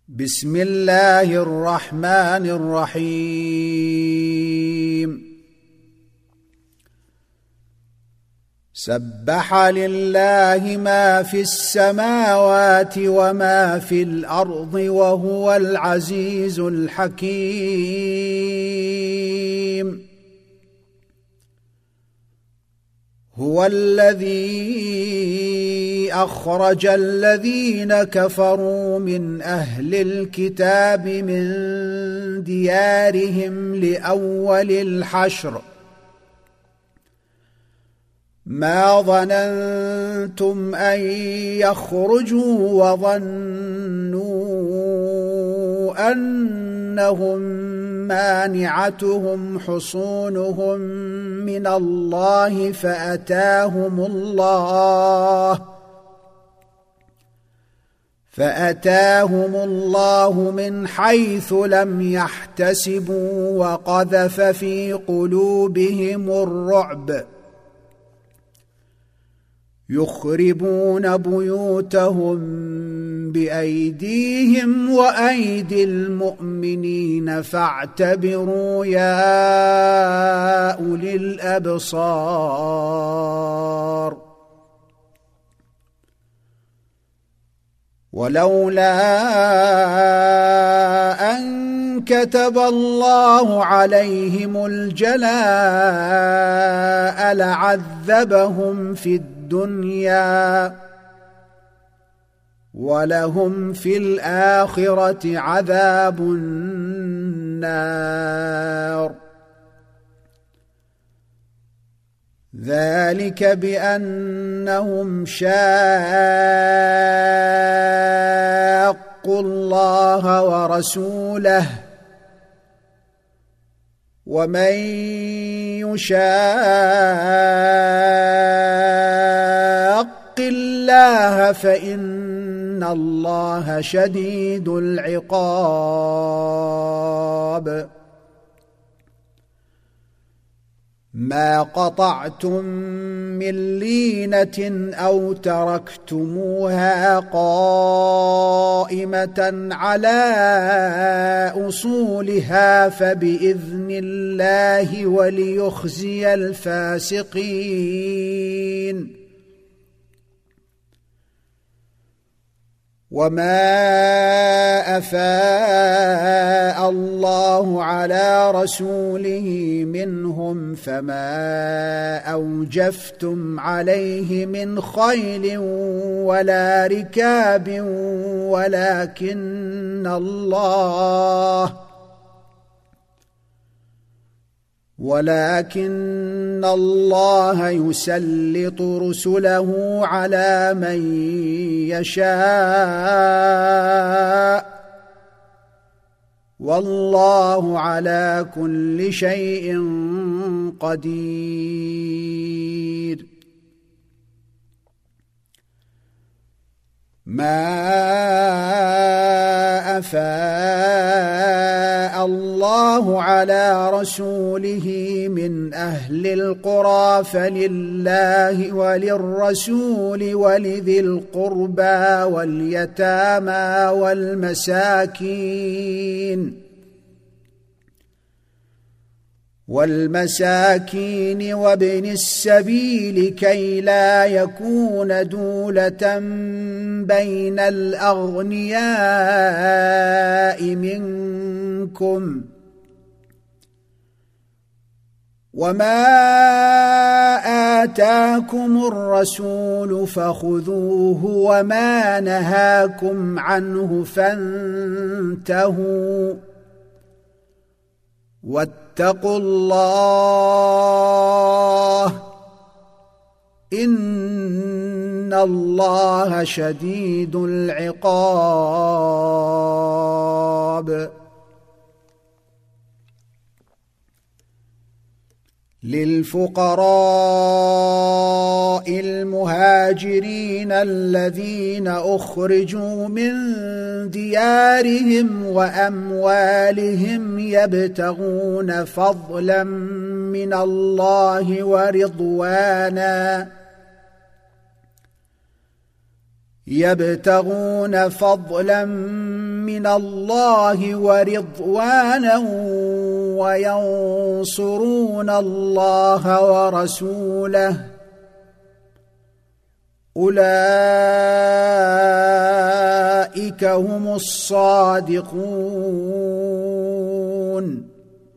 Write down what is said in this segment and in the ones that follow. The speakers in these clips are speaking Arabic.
بسم الله الرحمن الرحيم. سبح لله ما في السماوات وما في الأرض وهو العزيز الحكيم. هو الذي أخرج الذين كفروا من أهل الكتاب من ديارهم لأول الحشر ما ظننتم أن يخرجوا وظنوا أنهم مانعتهم حصونهم من الله فأتاهم الله من حيث لم يحتسبوا وقذف في قلوبهم الرعب يخربون بيوتهم بأيديهم وأيدي المؤمنين فاعتبروا يا أولي الأبصار. ولولا أن كتب الله عليهم الجلاء لعذبهم في الدنيا ولهم في الآخرة عذاب النار. ذلك بأنهم شاقوا الله ورسوله ومن يشاق الله فإن الله شديد العقاب. ما قطعتم من لينة أو تركتموها قائمة على أصولها فبإذن الله وليخزي الفاسقين. وما أفاء الله على رسوله منهم فما أوجفتم عليه من خيل ولا ركاب ولكن الله يسلط رسله على من يشاء والله على كل شيء قدير. ما أفاء الله على رسوله من أهل القرى فلله وللرسول ولذي القربى واليتامى والمساكين وابن السبيل كي لا يكون دولة بين الأغنياء منكم. وما آتاكم الرسول فخذوه وما نهاكم عنه فانتهوا واتقوا الله إن الله شديد العقاب. للفقراء المهاجرين الذين أخرجوا من ديارهم وأموالهم يبتغون فضلا من الله ورضوانا يبتغون فضلا من الله ورضوانا وينصرون الله ورسوله أولئك هم الصادقون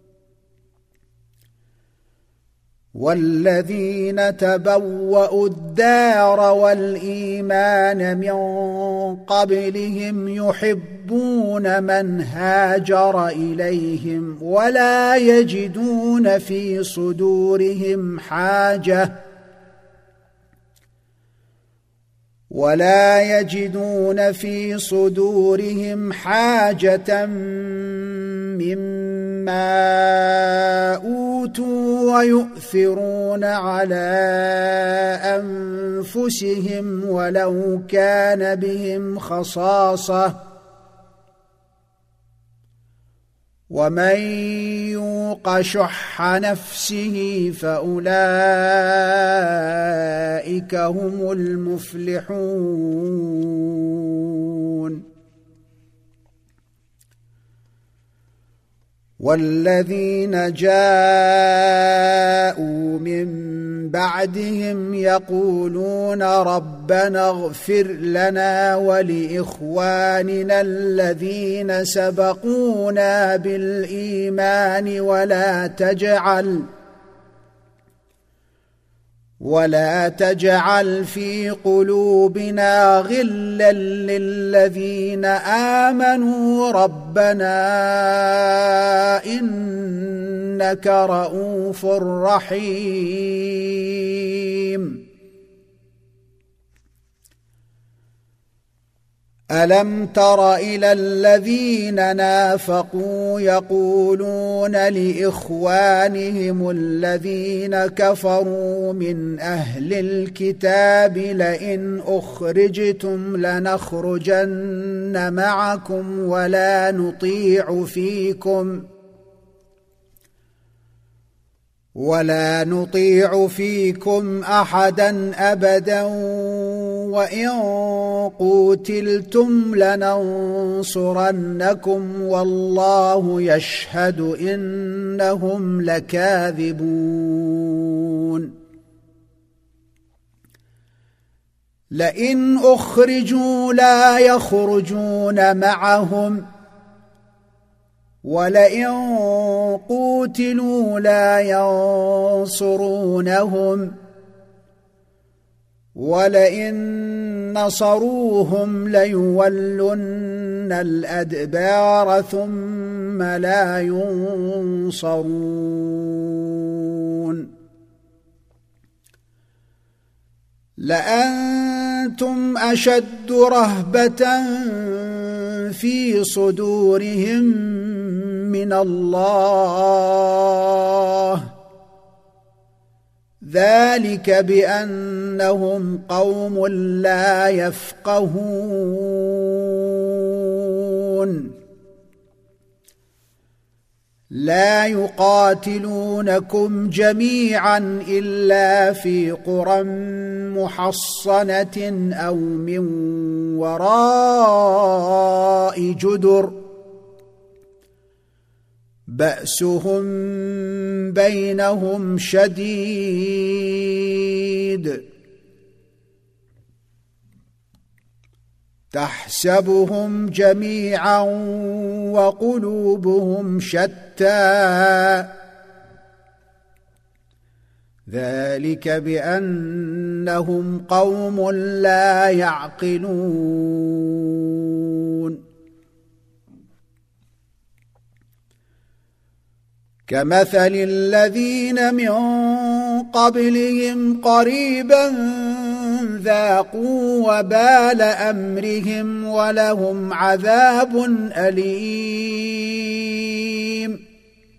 والذين تبوأوا الدار والإيمان من قبلهم يحبون من هاجر إليهم ولا يجدون في صدورهم حاجة مما أوتوا ويؤثرون على أنفسهم ولو كان بهم خصاصة ومن يوق شح نفسه فأولئك هم المفلحون والذين جاءوا من بعدهم يقولون ربنا اغفر لنا ولإخواننا الذين سبقونا بالإيمان ولا تجعل في قلوبنا غلا للذين آمنوا ربنا إنك رؤوف رحيم ألم تر إلى الذين نافقوا يقولون لإخوانهم الذين كفروا من أهل الكتاب لئن أخرجتم لنخرجن معكم ولا نطيع فيكم أحدا أبدا وإن قوتلتم لننصرنكم والله يشهد إنهم لكاذبون لئن أخرجوا لا يخرجون معهم ولئن قوتلوا لا ينصرونهم ولئن نصروهم ليولن الأدبار ثم لا ينصرون لأنتم أشد رهبة في صدورهم من الله ذلك بأنهم قوم لا يفقهون لا يقاتلونكم جميعا إلا في قرى محصنة أو من وراء جدر بأسهم بينهم شديد تحسبهم جميعا وقلوبهم شتى ذلك بأنهم قوم لا يعقلون كمثل الذين من قبلهم قريبا ذاقوا وبال أمرهم ولهم عذاب أليم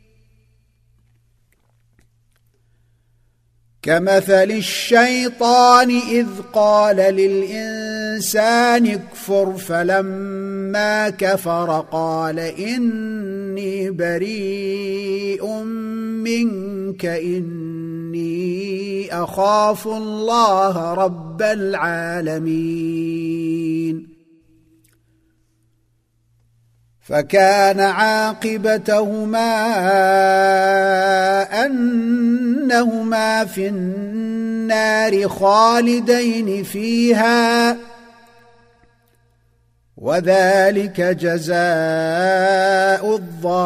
كمثل الشيطان إذ قال للإنسان اكفر فلما كفر قال إني بريء منك إني أخاف الله رب العالمين فكان عاقبتهما أنهما في النار خالدين فيها وذلك جزاء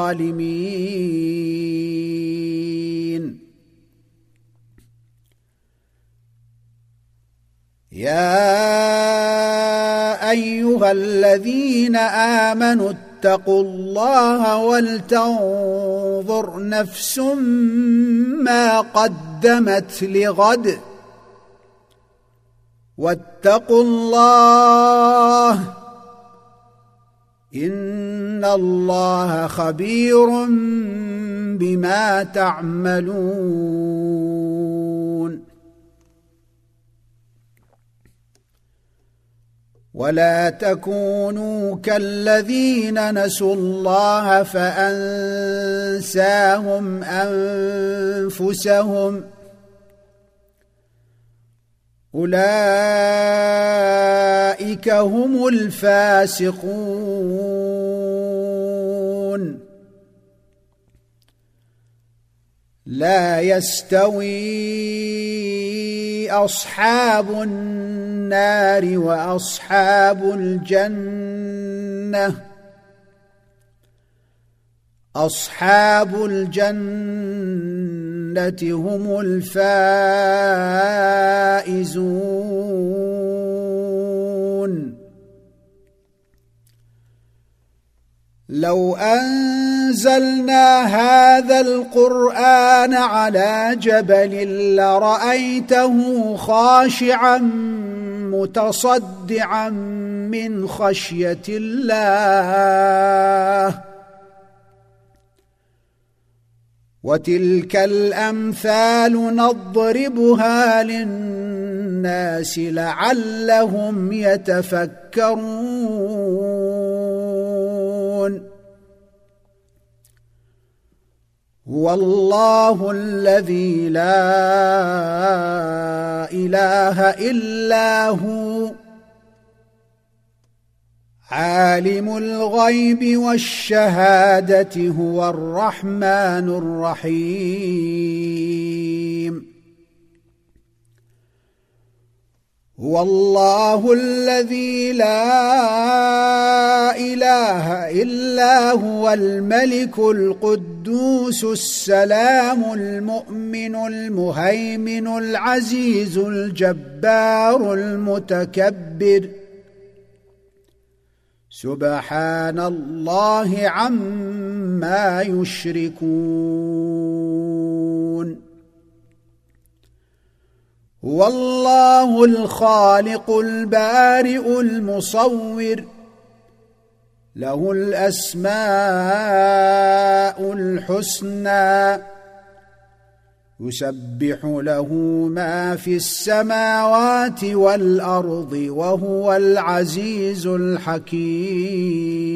الظالمين. يا أيها الذين آمنوا اتقوا الله ولتنظر نفس ما قدمت لغد واتقوا الله إن الله خبير بما تعملون. ولا تكونوا كالذين نسوا الله فأنساهم أنفسهم أولئك هم الفاسقون. لا يستوي أصحاب النار وأصحاب الجنة أصحاب الجنة هم الفائزون. لو أنزلنا هذا القرآن على جبل لرأيته خاشعا متصدعا من خشية الله وتلك الأمثال نضربها للناس لعلهم يتفكرون. هو الله الذي لا إله إلا هو عالم الغيب والشهادة هو الرحمن الرحيم. هو الله الذي لا إله إلا هو الملك القدوس السلام المؤمن المهيمن العزيز الجبار المتكبر سبحان الله عما يشركون. هو الله الخالق البارئ المصور له الأسماء الحسنى يسبح له ما في السماوات والأرض وهو العزيز الحكيم.